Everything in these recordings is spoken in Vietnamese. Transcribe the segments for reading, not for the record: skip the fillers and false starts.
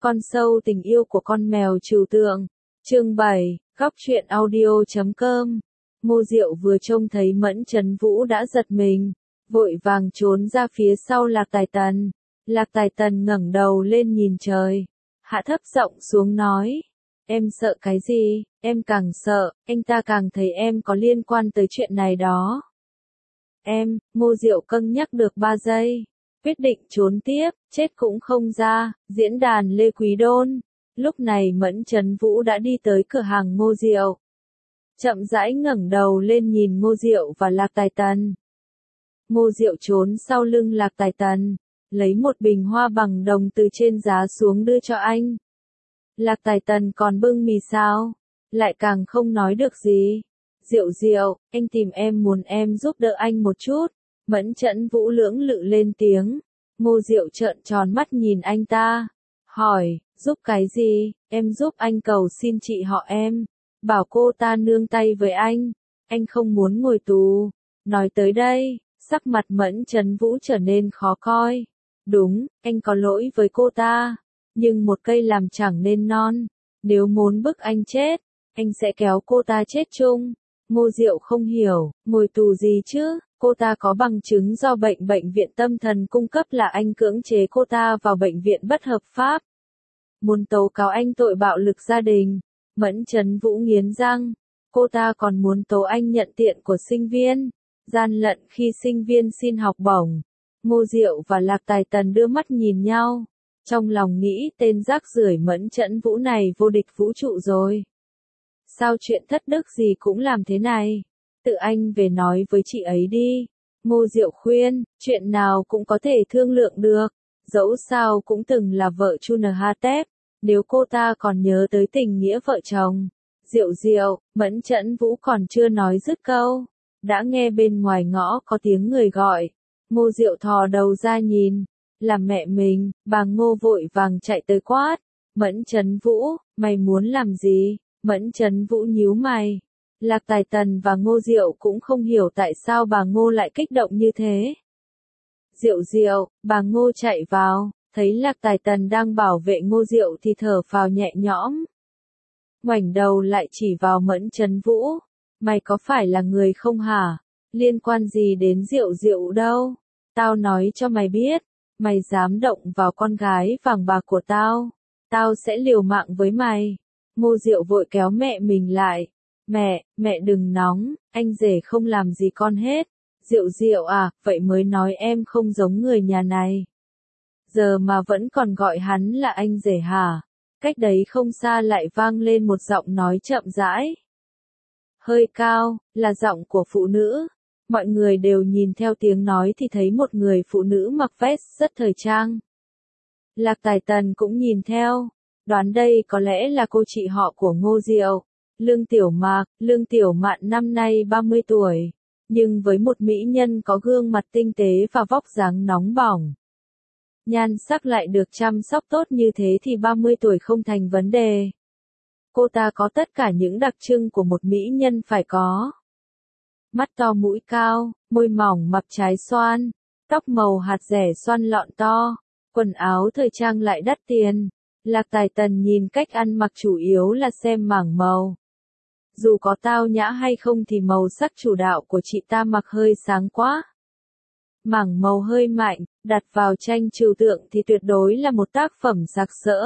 Con sâu tình yêu của con mèo trừu tượng. Chương 7, góc truyện audio.com. Ngô Diệu vừa trông thấy Mẫn Chấn Vũ đã giật mình, vội vàng trốn ra phía sau Lạc Tài Tần. Lạc Tài Tần ngẩng đầu lên nhìn trời, hạ thấp giọng xuống nói: Em sợ cái gì? Em càng sợ, anh ta càng thấy em có liên quan tới chuyện này đó. Ngô Diệu cân nhắc được 3 giây, quyết định trốn tiếp, chết cũng không ra. Diễn đàn Lê Quý Đôn. Lúc này Mẫn Chấn Vũ đã đi tới cửa hàng Ngô Diệu. Chậm rãi ngẩng đầu lên nhìn Ngô Diệu và Lạc Tài Tần. Ngô Diệu trốn sau lưng Lạc Tài Tần, lấy một bình hoa bằng đồng từ trên giá xuống đưa cho anh. Lạc Tài Tần còn bưng mì sao, lại càng không nói được gì. Diệu Diệu, anh tìm em muốn em giúp đỡ anh một chút. Mẫn Chấn Vũ lưỡng lự lên tiếng. Ngô Diệu trợn tròn mắt nhìn anh ta, hỏi: giúp cái gì? Em giúp anh cầu xin chị họ em, bảo cô ta nương tay với anh không muốn ngồi tù. Nói tới đây, sắc mặt Mẫn Chấn Vũ trở nên khó coi. Đúng, anh có lỗi với cô ta, nhưng một cây làm chẳng nên non. Nếu muốn bức anh chết, anh sẽ kéo cô ta chết chung. Ngô Diệu không hiểu, ngồi tù gì chứ? Cô ta có bằng chứng do bệnh viện tâm thần cung cấp là anh cưỡng chế cô ta vào bệnh viện bất hợp pháp. Muốn tố cáo anh tội bạo lực gia đình. Mẫn Chấn Vũ nghiến răng. Cô ta còn muốn tố anh nhận tiền của sinh viên, gian lận khi sinh viên xin học bổng. Ngô Diệu và Lạc Tài Tần đưa mắt nhìn nhau, trong lòng nghĩ tên rác rưởi Mẫn Chấn Vũ này vô địch vũ trụ rồi. Sao chuyện thất đức gì cũng làm thế này? Tự anh về nói với chị ấy đi. Ngô Diệu khuyên, chuyện nào cũng có thể thương lượng được. Dẫu sao cũng từng là vợ Chu NHT, nếu cô ta còn nhớ tới tình nghĩa vợ chồng. Diệu Diệu, Mẫn Chấn Vũ còn chưa nói dứt câu, đã nghe bên ngoài ngõ có tiếng người gọi. Ngô Diệu thò đầu ra nhìn, là mẹ mình. Bà Ngô vội vàng chạy tới quát: Mẫn Chấn Vũ, mày muốn làm gì? Mẫn Chấn Vũ nhíu mày. Lạc Tài Tần và Ngô Diệu cũng không hiểu tại sao bà Ngô lại kích động như thế. Diệu Diệu, bà Ngô chạy vào, thấy Lạc Tài Tần đang bảo vệ Ngô Diệu thì thở phào nhẹ nhõm. Ngoảnh đầu lại chỉ vào Mẫn Chấn Vũ. Mày có phải là người không hả? Liên quan gì đến Diệu Diệu đâu? Tao nói cho mày biết, mày dám động vào con gái vàng bạc của tao sẽ liều mạng với mày. Ngô Diệu vội kéo mẹ mình lại. Mẹ đừng nóng, anh rể không làm gì con hết. Diệu Diệu à, vậy mới nói em không giống người nhà này. Giờ mà vẫn còn gọi hắn là anh rể hả? Cách đấy không xa lại vang lên một giọng nói chậm rãi, hơi cao, là giọng của phụ nữ. Mọi người đều nhìn theo tiếng nói thì thấy một người phụ nữ mặc vest rất thời trang. Lạc Tài Tần cũng nhìn theo, đoán đây có lẽ là cô chị họ của Ngô Diệu, Lương Tiểu Mạc. Lương Tiểu Mạn năm nay 30 tuổi, nhưng với một mỹ nhân có gương mặt tinh tế và vóc dáng nóng bỏng, nhan sắc lại được chăm sóc tốt như thế thì 30 tuổi không thành vấn đề. Cô ta có tất cả những đặc trưng của một mỹ nhân phải có. Mắt to mũi cao, môi mỏng mập trái xoan, tóc màu hạt rẻ xoăn lọn to, quần áo thời trang lại đắt tiền. Lạc Tài Tần nhìn cách ăn mặc chủ yếu là xem mảng màu. Dù có tao nhã hay không thì màu sắc chủ đạo của chị ta mặc hơi sáng quá. Mảng màu hơi mạnh, đặt vào tranh trừu tượng thì tuyệt đối là một tác phẩm sặc sỡ.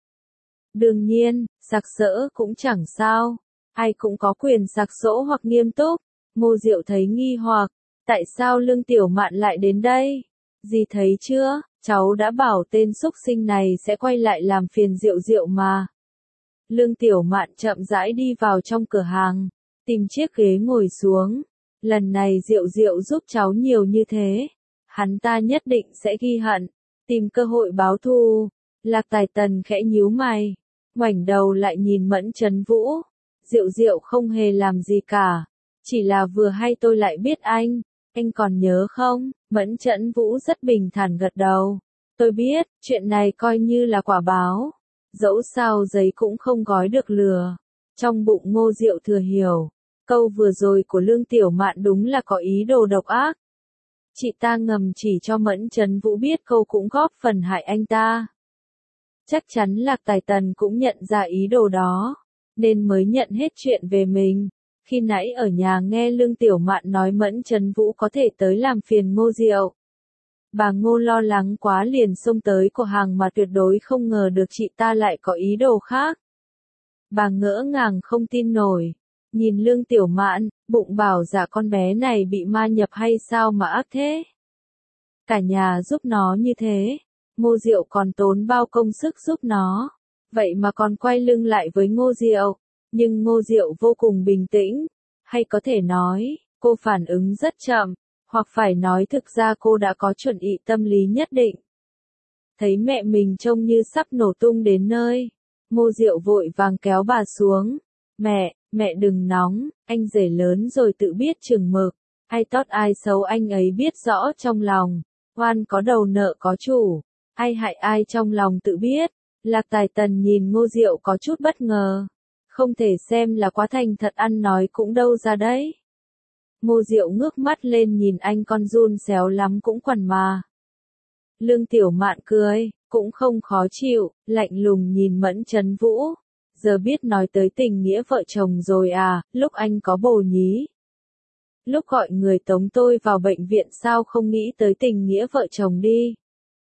Đương nhiên, sặc sỡ cũng chẳng sao, ai cũng có quyền sặc sỡ hoặc nghiêm túc. Ngô Diệu thấy nghi hoặc, tại sao Lương Tiểu Mạn lại đến đây? Dì thấy chưa, cháu đã bảo tên xúc sinh này sẽ quay lại làm phiền Diệu Diệu mà. Lương Tiểu Mạn chậm rãi đi vào trong cửa hàng, tìm chiếc ghế ngồi xuống. Lần này Diệu Diệu giúp cháu nhiều như thế, hắn ta nhất định sẽ ghi hận, tìm cơ hội báo thù. Lạc Tài Tần khẽ nhíu mày, ngoảnh đầu lại nhìn Mẫn Chấn Vũ. Diệu Diệu không hề làm gì cả, chỉ là vừa hay tôi lại biết anh còn nhớ không? Mẫn Chấn Vũ rất bình thản gật đầu. Tôi biết, chuyện này coi như là quả báo. Dẫu sao giấy cũng không gói được lừa. Trong bụng Ngô Diệu thừa hiểu, câu vừa rồi của Lương Tiểu Mạn đúng là có ý đồ độc ác. Chị ta ngầm chỉ cho Mẫn Chấn Vũ biết câu cũng góp phần hại anh ta. Chắc chắn Lạc Tài Tần cũng nhận ra ý đồ đó, nên mới nhận hết chuyện về mình. Khi nãy ở nhà nghe Lương Tiểu Mạn nói Mẫn Chấn Vũ có thể tới làm phiền Ngô Diệu. Bà Ngô lo lắng quá liền xông tới cửa hàng mà tuyệt đối không ngờ được chị ta lại có ý đồ khác. Bà ngỡ ngàng không tin nổi, nhìn Lương Tiểu Mạn, bụng bảo dạ con bé này bị ma nhập hay sao mà ác thế. Cả nhà giúp nó như thế, Ngô Diệu còn tốn bao công sức giúp nó, vậy mà còn quay lưng lại với Ngô Diệu. Nhưng Ngô Diệu vô cùng bình tĩnh, hay có thể nói, cô phản ứng rất chậm, hoặc phải nói thực ra cô đã có chuẩn bị tâm lý nhất định. Thấy mẹ mình trông như sắp nổ tung đến nơi, Ngô Diệu vội vàng kéo bà xuống. Mẹ đừng nóng, anh rể lớn rồi tự biết chừng mực, ai tốt ai xấu anh ấy biết rõ trong lòng, oan có đầu nợ có chủ, ai hại ai trong lòng tự biết. Lạc Tài Tần nhìn Ngô Diệu có chút bất ngờ, không thể xem là quá thành thật ăn nói cũng đâu ra đấy. Ngô Diệu ngước mắt lên nhìn anh con run xéo lắm cũng quằn mà. Lương Tiểu Mạn cười, cũng không khó chịu, lạnh lùng nhìn Mẫn Chấn Vũ. Giờ biết nói tới tình nghĩa vợ chồng rồi à, lúc anh có bồ nhí. Lúc gọi người tống tôi vào bệnh viện sao không nghĩ tới tình nghĩa vợ chồng đi.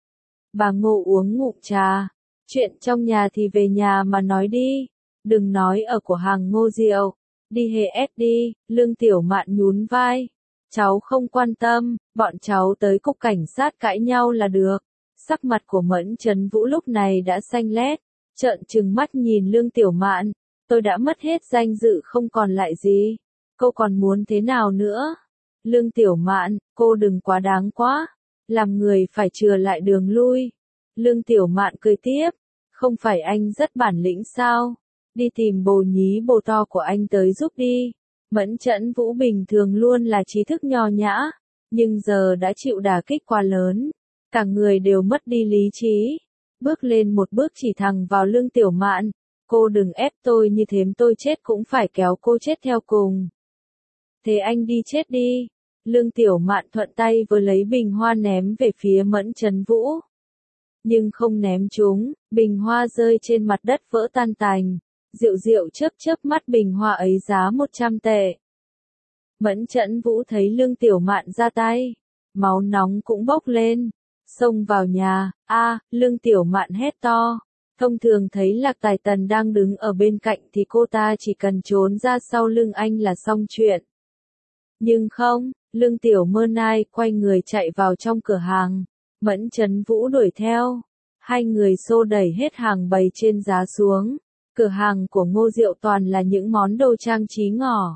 Bà Ngô uống ngụm trà, chuyện trong nhà thì về nhà mà nói đi, đừng nói ở của hàng Ngô Diệu, đi hề ép đi, Lương Tiểu Mạn nhún vai. Cháu không quan tâm, bọn cháu tới cục cảnh sát cãi nhau là được. Sắc mặt của Mẫn Chấn Vũ lúc này đã xanh lét, trợn trừng mắt nhìn Lương Tiểu Mạn, tôi đã mất hết danh dự không còn lại gì, cô còn muốn thế nào nữa? Lương Tiểu Mạn, cô đừng quá đáng quá, làm người phải chừa lại đường lui. Lương Tiểu Mạn cười tiếp, không phải anh rất bản lĩnh sao? Đi tìm bồ nhí bồ to của anh tới giúp đi. Mẫn Chấn Vũ bình thường luôn là trí thức nho nhã, nhưng giờ đã chịu đả kích quá lớn, cả người đều mất đi lý trí. Bước lên một bước chỉ thẳng vào Lương Tiểu Mạn, cô đừng ép tôi như thế, tôi chết cũng phải kéo cô chết theo cùng. Thế anh đi chết đi. Lương Tiểu Mạn thuận tay vừa lấy bình hoa ném về phía Mẫn Chấn Vũ. Nhưng không ném trúng, bình hoa rơi trên mặt đất vỡ tan tành. Diệu Diệu chớp chớp mắt, bình hoa ấy giá 100 tệ. Mẫn Chấn Vũ thấy Lương Tiểu Mạn ra tay, máu nóng cũng bốc lên, xông vào nhà. Lương Tiểu Mạn hét to. Thông thường thấy Lạc Tài Tần đang đứng ở bên cạnh thì cô ta chỉ cần trốn ra sau lưng anh là xong chuyện. Nhưng không, Lương Tiểu Mơ Nai quay người chạy vào trong cửa hàng, Mẫn Chấn Vũ đuổi theo. Hai người xô đẩy hết hàng bày trên giá xuống. Cửa hàng của Ngô Diệu toàn là những món đồ trang trí ngỏ,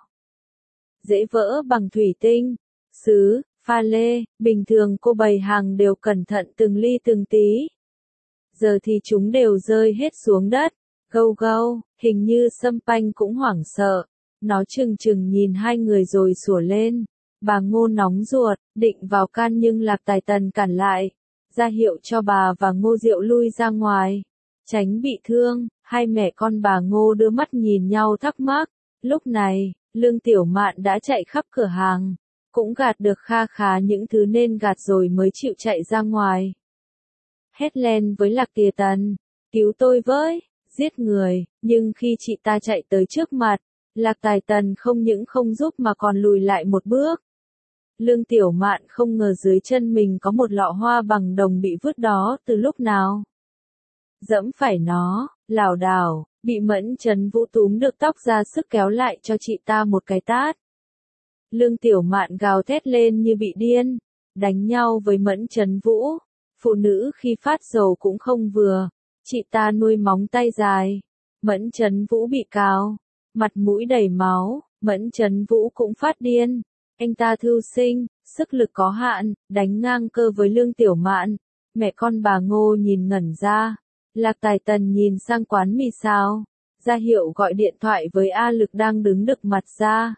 dễ vỡ bằng thủy tinh, sứ, pha lê, bình thường cô bày hàng đều cẩn thận từng ly từng tí. Giờ thì chúng đều rơi hết xuống đất, gâu gâu, hình như Sâm Panh cũng hoảng sợ. Nó chừng chừng nhìn hai người rồi sủa lên. Bà Ngô nóng ruột, định vào can nhưng Lạc Tài Tần cản lại, ra hiệu cho bà và Ngô Diệu lui ra ngoài, tránh bị thương. Hai mẹ con bà Ngô đưa mắt nhìn nhau thắc mắc. Lúc này, Lương Tiểu Mạn đã chạy khắp cửa hàng, cũng gạt được kha khá những thứ nên gạt rồi mới chịu chạy ra ngoài. Hét lên với Lạc Tài Tần, cứu tôi với, giết người, nhưng khi chị ta chạy tới trước mặt, Lạc Tài Tần không những không giúp mà còn lùi lại một bước. Lương Tiểu Mạn không ngờ dưới chân mình có một lọ hoa bằng đồng bị vứt đó từ lúc nào. Dẫm phải nó, lảo đảo, bị Mẫn Chấn Vũ túm được tóc ra sức kéo lại cho chị ta một cái tát. Lương Tiểu Mạn gào thét lên như bị điên, đánh nhau với Mẫn Chấn Vũ. Phụ nữ khi phát dầu cũng không vừa, chị ta nuôi móng tay dài. Mẫn Chấn Vũ bị cào, mặt mũi đầy máu, Mẫn Chấn Vũ cũng phát điên. Anh ta thư sinh, sức lực có hạn, đánh ngang cơ với Lương Tiểu Mạn. Mẹ con bà Ngô nhìn ngẩn ra. Lạc Tài Tần nhìn sang quán mì xào, ra hiệu gọi điện thoại với A Lực đang đứng đực mặt ra.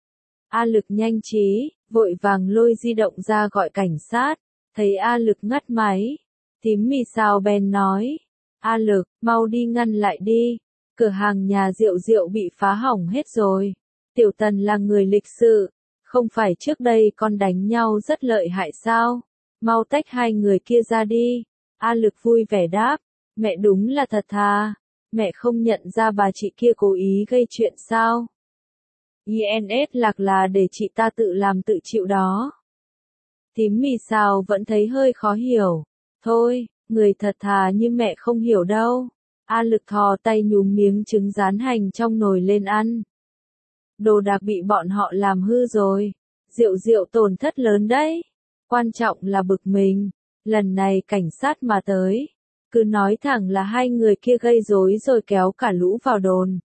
A Lực nhanh trí, vội vàng lôi di động ra gọi cảnh sát, thấy A Lực ngắt máy. Thím mì xào bèn nói, A Lực, mau đi ngăn lại đi, cửa hàng nhà Diệu Diệu bị phá hỏng hết rồi. Tiểu Tần là người lịch sự, không phải trước đây con đánh nhau rất lợi hại sao? Mau tách hai người kia ra đi. A Lực vui vẻ đáp. Mẹ đúng là thật thà. Mẹ không nhận ra bà chị kia cố ý gây chuyện sao? INS lạc là để chị ta tự làm tự chịu đó. Thím Mì Xào vẫn thấy hơi khó hiểu. Thôi, người thật thà như mẹ không hiểu đâu. A Lực thò tay nhúm miếng trứng rán hành trong nồi lên ăn. Đồ đạc bị bọn họ làm hư rồi. Rượu rượu tổn thất lớn đấy. Quan trọng là bực mình. Lần này cảnh sát mà tới. Cứ nói thẳng là hai người kia gây rối rồi kéo cả lũ vào đồn.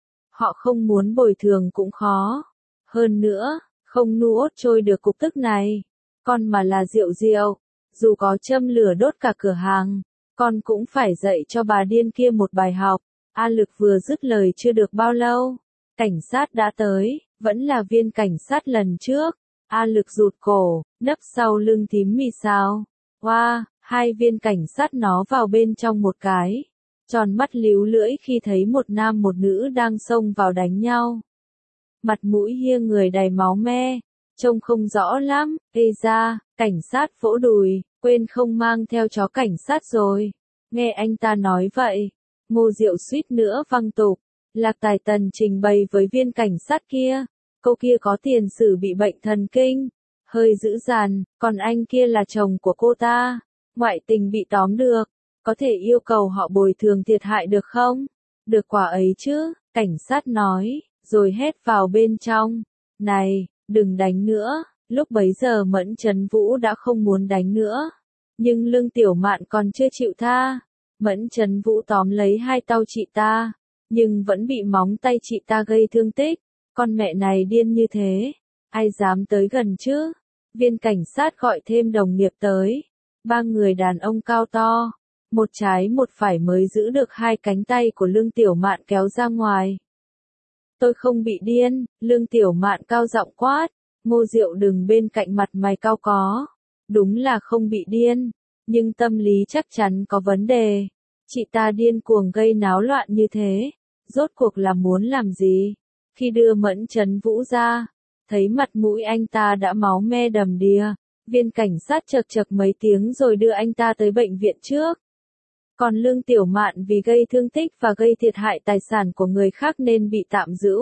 Họ không muốn bồi thường cũng khó. Hơn nữa, không nuốt trôi được cục tức này. Con mà là Diệu Diệu, dù có châm lửa đốt cả cửa hàng, con cũng phải dạy cho bà điên kia một bài học. A Lực vừa dứt lời chưa được bao lâu, cảnh sát đã tới, vẫn là viên cảnh sát lần trước. A Lực rụt cổ, nấp sau lưng Thím Mì Xào. Wow, hai viên cảnh sát nó vào bên trong một cái. Tròn mắt líu lưỡi khi thấy một nam một nữ đang xông vào đánh nhau. Mặt mũi hia người đầy máu me, trông không rõ lắm. Ê ra, cảnh sát vỗ đùi, quên không mang theo chó cảnh sát rồi. Nghe anh ta nói vậy, Ngô Diệu suýt nữa văng tục. Lạc Tài Tần trình bày với viên cảnh sát kia, cô kia có tiền sử bị bệnh thần kinh, hơi dữ dằn, còn anh kia là chồng của cô ta, ngoại tình bị tóm được, có thể yêu cầu họ bồi thường thiệt hại được không? Được quả ấy chứ, cảnh sát nói, rồi hét vào bên trong. Này, đừng đánh nữa. Lúc bấy giờ Mẫn Chấn Vũ đã không muốn đánh nữa. Nhưng Lương Tiểu Mạn còn chưa chịu tha. Mẫn Chấn Vũ tóm lấy hai tay chị ta, nhưng vẫn bị móng tay chị ta gây thương tích. Con mẹ này điên như thế, ai dám tới gần chứ? Viên cảnh sát gọi thêm đồng nghiệp tới. Ba người đàn ông cao to, một trái một phải mới giữ được hai cánh tay của Lương Tiểu Mạn kéo ra ngoài. Tôi không bị điên, Lương Tiểu Mạn cao giọng quát. Ngô Diệu đứng bên cạnh mặt mày cau có. Đúng là không bị điên, nhưng tâm lý chắc chắn có vấn đề. Chị ta điên cuồng gây náo loạn như thế, rốt cuộc là muốn làm gì? Khi đưa Mẫn Chấn Vũ ra, thấy mặt mũi anh ta đã máu me đầm đìa, viên cảnh sát chậc chậc mấy tiếng rồi đưa anh ta tới bệnh viện trước. Còn Lương Tiểu Mạn vì gây thương tích và gây thiệt hại tài sản của người khác nên bị tạm giữ.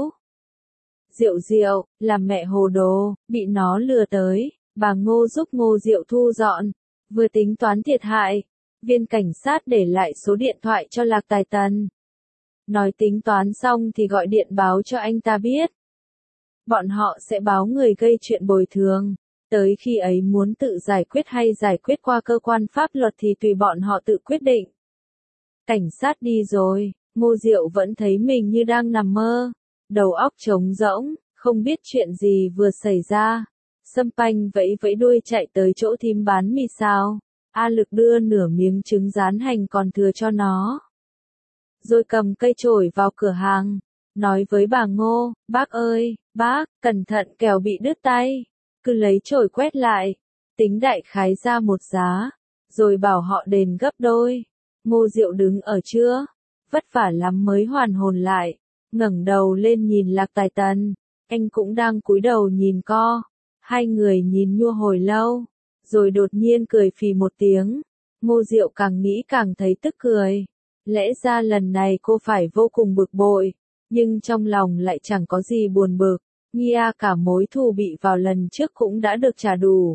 Diệu Diệu, là mẹ hồ đồ, bị nó lừa tới, bà Ngô giúp Ngô Diệu thu dọn, vừa tính toán thiệt hại, viên cảnh sát để lại số điện thoại cho Lạc Tài Tần. Nói tính toán xong thì gọi điện báo cho anh ta biết. Bọn họ sẽ báo người gây chuyện bồi thường, tới khi ấy muốn tự giải quyết hay giải quyết qua cơ quan pháp luật thì tùy bọn họ tự quyết định. Cảnh sát đi rồi, Ngô Diệu vẫn thấy mình như đang nằm mơ. Đầu óc trống rỗng, không biết chuyện gì vừa xảy ra. Sâm Panh vẫy vẫy đuôi chạy tới chỗ thím bán mì xào. A Lực đưa nửa miếng trứng rán hành còn thừa cho nó. Rồi cầm cây chổi vào cửa hàng, nói với bà Ngô, bác ơi, bác, cẩn thận kẻo bị đứt tay. Cứ lấy chổi quét lại, tính đại khái ra một giá, rồi bảo họ đền gấp đôi. Ngô Diệu đứng ở chưa, vất vả lắm mới hoàn hồn lại. Ngẩng đầu lên nhìn Lạc Tài Tần, anh cũng đang cúi đầu nhìn co. Hai người nhìn nhua hồi lâu, rồi đột nhiên cười phì một tiếng. Ngô Diệu càng nghĩ càng thấy tức cười. Lẽ ra lần này cô phải vô cùng bực bội, nhưng trong lòng lại chẳng có gì buồn bực. Nghe cả mối thù bị vào lần trước cũng đã được trả đủ.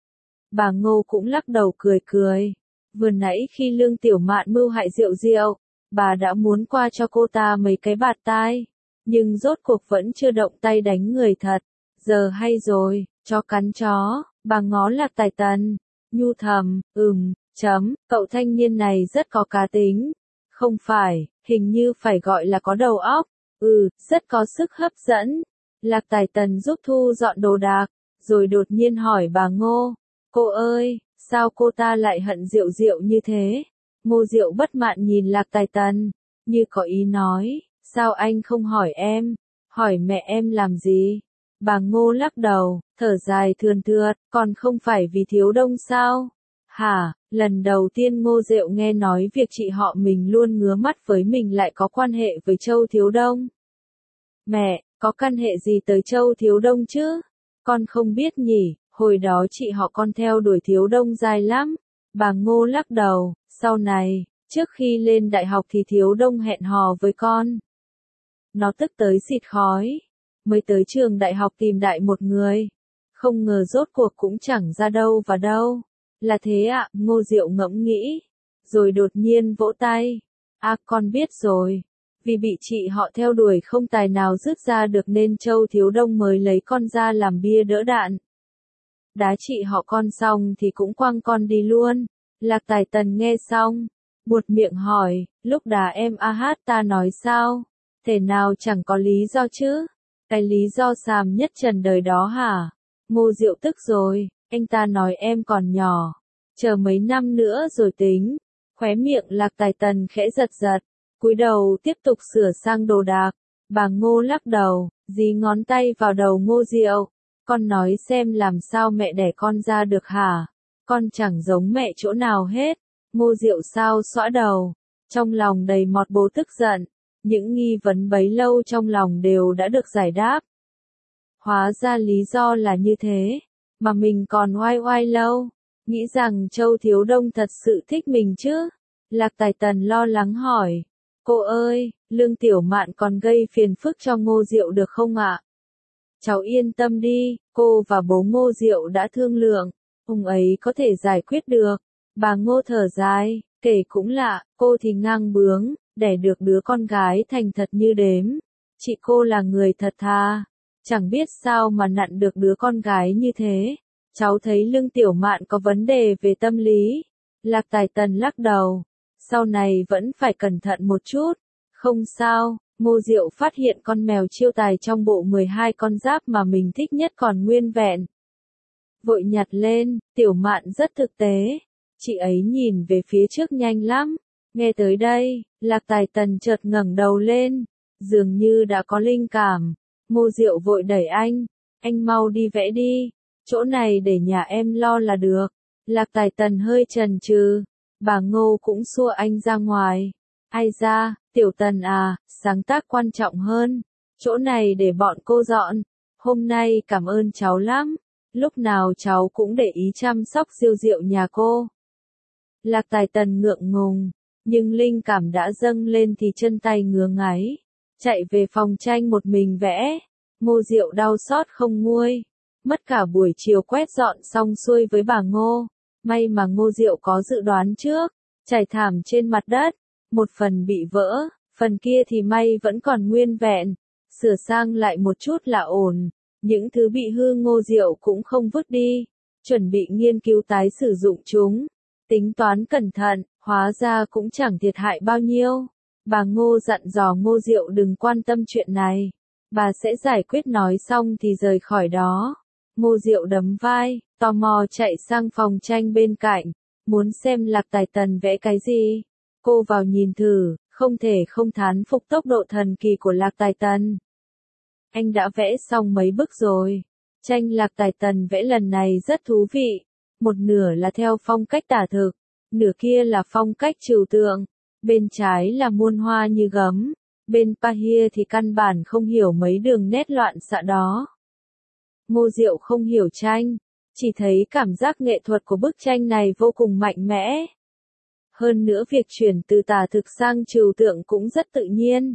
Bà Ngô cũng lắc đầu cười cười. Vừa nãy khi Lương Tiểu Mạn mưu hại Diệu Diệu, bà đã muốn qua cho cô ta mấy cái bạt tai, nhưng rốt cuộc vẫn chưa động tay đánh người thật. Giờ hay rồi, chó cắn chó, bà ngó Lạc Tài Tần, nhu thầm, cậu thanh niên này rất có cá tính. Không phải, hình như phải gọi là có đầu óc, rất có sức hấp dẫn. Lạc Tài Tần giúp thu dọn đồ đạc, rồi đột nhiên hỏi bà Ngô, cô ơi, sao cô ta lại hận Diệu Diệu như thế? Ngô Diệu bất mãn nhìn Lạc Tài Tần, như có ý nói, sao anh không hỏi em, hỏi mẹ em làm gì? Bà Ngô lắc đầu, thở dài thườn thượt, còn không phải vì thiếu đông sao? Hả, lần đầu tiên Ngô Diệu nghe nói việc chị họ mình luôn ngứa mắt với mình lại có quan hệ với Châu Thiếu Đông. Mẹ, có căn hệ gì tới Châu Thiếu Đông chứ? Con không biết nhỉ, hồi đó chị họ con theo đuổi Thiếu Đông dài lắm. Bà Ngô lắc đầu, sau này, Trước khi lên đại học thì Thiếu Đông hẹn hò với con. Nó tức tới xịt khói. Mới tới trường đại học tìm đại một người. Không ngờ rốt cuộc cũng chẳng ra đâu và đâu. Là thế ạ, Ngô Diệu ngẫm nghĩ. Rồi đột nhiên vỗ tay. À con biết rồi. Vì bị chị họ theo đuổi không tài nào dứt ra được nên Châu Thiếu Đông mới lấy con ra làm bia đỡ đạn. Đá chị họ con xong thì cũng quăng con đi luôn. Lạc Tài Tần nghe xong, buột miệng hỏi, lúc đá em hát ta nói sao? Thể nào chẳng có lý do chứ? Cái lý do xàm nhất trần đời đó hả? Ngô Diệu tức rồi, anh ta nói em còn nhỏ. Chờ mấy năm nữa rồi tính. Khóe miệng Lạc Tài Tần khẽ giật giật. Cúi đầu tiếp tục sửa sang đồ đạc. Bà Ngô lắc đầu, dí ngón tay vào đầu Ngô Diệu. Con nói xem làm sao mẹ đẻ con ra được hả? Con chẳng giống mẹ chỗ nào hết. Ngô Diệu sao xõa đầu. Trong lòng đầy mọt bố tức giận. Những nghi vấn bấy lâu trong lòng đều đã được giải đáp. Hóa ra lý do là như thế. Mà mình còn oai oai lâu. Nghĩ rằng Châu Thiếu Đông thật sự thích mình chứ? Lạc Tài Tần lo lắng hỏi. Cô ơi, Lương Tiểu Mạn còn gây phiền phức cho Ngô Diệu được không ạ? Cháu yên tâm đi, cô và bố Ngô Diệu đã thương lượng, ông ấy có thể giải quyết được. Bà Ngô thở dài, kể cũng lạ, cô thì ngang bướng, đẻ được đứa con gái thành thật như đếm. Chị cô là người thật thà, chẳng biết sao mà nặn được đứa con gái như thế. Cháu thấy Lương Tiểu Mạn có vấn đề về tâm lý. Lạc Tài Tần lắc đầu, sau này vẫn phải cẩn thận một chút. Không sao, Ngô Diệu phát hiện con mèo chiêu tài trong bộ 12 con giáp mà mình thích nhất còn nguyên vẹn. Vội nhặt lên, Tiểu Mạn rất thực tế. Chị ấy nhìn về phía trước nhanh lắm. Nghe tới đây, Lạc Tài Tần chợt ngẩng đầu lên, dường như đã có linh cảm. Ngô Diệu vội đẩy anh mau đi vẽ đi, chỗ này để nhà em lo là được. Lạc Tài Tần hơi chần chừ, bà Ngô cũng xua anh ra ngoài. Ai ra, Tiểu Tần à, sáng tác quan trọng hơn, chỗ này để bọn cô dọn. Hôm nay cảm ơn cháu lắm, lúc nào cháu cũng để ý chăm sóc Diệu Diệu nhà cô. Lạc Tài Tần ngượng ngùng, nhưng linh cảm đã dâng lên thì chân tay ngứa ngáy, chạy về phòng tranh một mình vẽ. Ngô Diệu đau xót không nguôi, mất cả buổi chiều quét dọn xong xuôi với bà Ngô. May mà Ngô Diệu có dự đoán trước, trải thảm trên mặt đất, một phần bị vỡ, phần kia thì may vẫn còn nguyên vẹn, sửa sang lại một chút là ổn. Những thứ bị hư Ngô Diệu cũng không vứt đi, chuẩn bị nghiên cứu tái sử dụng chúng. Tính toán cẩn thận, hóa ra cũng chẳng thiệt hại bao nhiêu. Bà Ngô dặn dò Ngô Diệu đừng quan tâm chuyện này, bà sẽ giải quyết nói xong thì rời khỏi đó. Ngô Diệu đấm vai, tò mò chạy sang phòng tranh bên cạnh, muốn xem Lạc Tài Tần vẽ cái gì. Cô vào nhìn thử, không thể không thán phục tốc độ thần kỳ của Lạc Tài Tần. Anh đã vẽ xong mấy bức rồi. Tranh Lạc Tài Tần vẽ lần này rất thú vị. Một nửa là theo phong cách tả thực, nửa kia là phong cách trừu tượng. Bên trái là muôn hoa như gấm, bên pahia thì căn bản không hiểu mấy đường nét loạn xạ đó. Ngô Diệu không hiểu tranh, chỉ thấy cảm giác nghệ thuật của bức tranh này vô cùng mạnh mẽ. Hơn nữa việc chuyển từ tả thực sang trừu tượng cũng rất tự nhiên.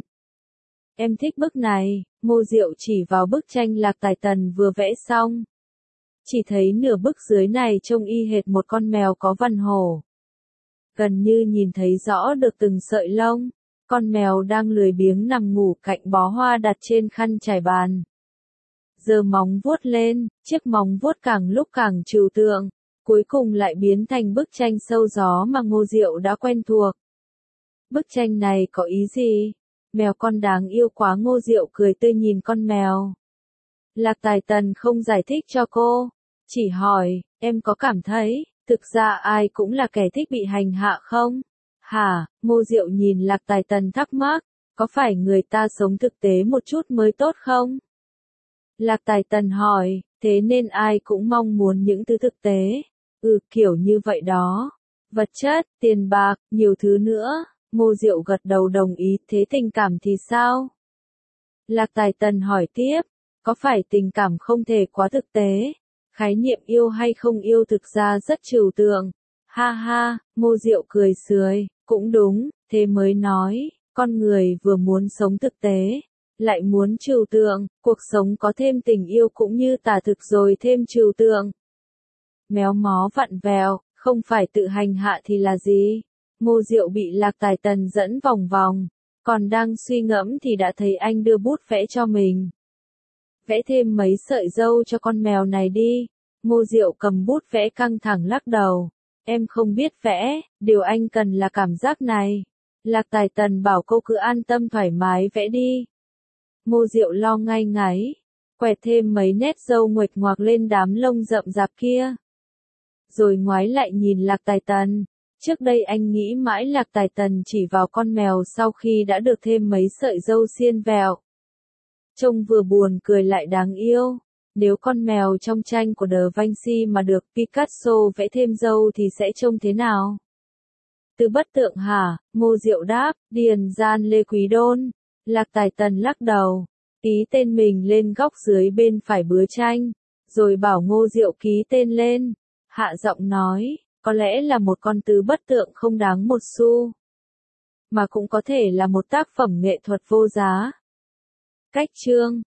Em thích bức này, Ngô Diệu chỉ vào bức tranh Lạc Tài Tần vừa vẽ xong. Chỉ thấy nửa bức dưới này trông y hệt một con mèo có vằn hổ. Gần như nhìn thấy rõ được từng sợi lông, con mèo đang lười biếng nằm ngủ cạnh bó hoa đặt trên khăn trải bàn. Giơ móng vuốt lên, chiếc móng vuốt càng lúc càng trừu tượng, cuối cùng lại biến thành bức tranh sâu gió mà Ngô Diệu đã quen thuộc. Bức tranh này có ý gì? Mèo con đáng yêu quá. Ngô Diệu cười tươi nhìn con mèo. Lạc Tài Tần không giải thích cho cô, chỉ hỏi, em có cảm thấy, thực ra ai cũng là kẻ thích bị hành hạ không? Hả? Ngô Diệu nhìn Lạc Tài Tần thắc mắc, có phải người ta sống thực tế một chút mới tốt không? Lạc Tài Tần hỏi, thế nên ai cũng mong muốn những thứ thực tế. Kiểu như vậy đó. Vật chất, tiền bạc, nhiều thứ nữa. Ngô Diệu gật đầu đồng ý. Thế tình cảm thì sao? Lạc Tài Tần hỏi tiếp, có phải tình cảm không thể quá thực tế? Khái niệm yêu hay không yêu thực ra rất trừu tượng. Ha ha, Ngô Diệu cười sươi, Cũng đúng, thế mới nói, con người vừa muốn sống thực tế, lại muốn trừu tượng, cuộc sống có thêm tình yêu cũng như tả thực rồi thêm trừu tượng. Méo mó vặn vẹo, không phải tự hành hạ thì là gì? Ngô Diệu bị Lạc Tài Tần dẫn vòng vòng, còn đang suy ngẫm thì đã thấy anh đưa bút vẽ cho mình. Vẽ thêm mấy sợi râu cho con mèo này đi. Ngô Diệu cầm bút vẽ căng thẳng lắc đầu. Em không biết vẽ, điều anh cần là cảm giác này. Lạc Tài Tần bảo cô cứ an tâm thoải mái vẽ đi. Ngô Diệu lo ngay ngáy, quẹt thêm mấy nét râu nguệch ngoạc lên đám lông rậm rạp kia. Rồi ngoái lại nhìn Lạc Tài Tần. Trước đây anh nghĩ mãi Lạc Tài Tần chỉ vào con mèo sau khi đã được thêm mấy sợi râu xiên vẹo. Trông vừa buồn cười lại đáng yêu. Nếu con mèo trong tranh của Da Vinci mà được Picasso vẽ thêm râu thì sẽ trông thế nào? Từ bất tượng hả? Ngô Diệu đáp, điền gian Lê Quý Đôn. Lạc Tài Tần lắc đầu, ký tên mình lên góc dưới bên phải bứa tranh, rồi bảo Ngô Diệu ký tên lên. Hạ giọng nói, có lẽ là một con tứ bất tượng không đáng một xu, mà cũng có thể là một tác phẩm nghệ thuật vô giá. Cách chương